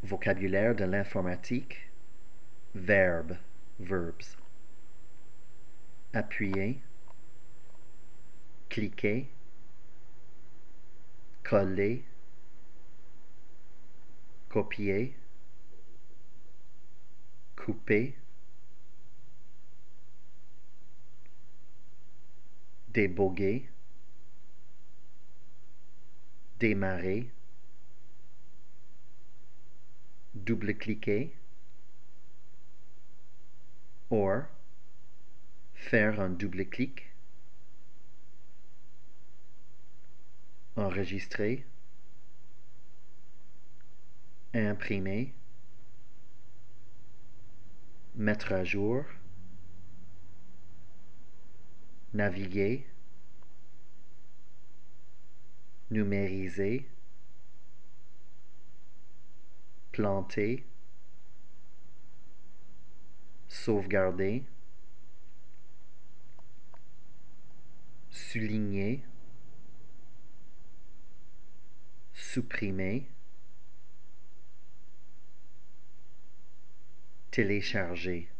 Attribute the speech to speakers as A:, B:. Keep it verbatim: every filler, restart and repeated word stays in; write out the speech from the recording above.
A: Vocabulaire de l'informatique. Verbe, verbs. Appuyer, cliquer, coller, copier, couper, déboguer, démarrer, double-cliquer, or faire un double-clic, enregistrer, imprimer, mettre à jour, naviguer, numériser, planter, sauvegarder, souligner, supprimer, télécharger.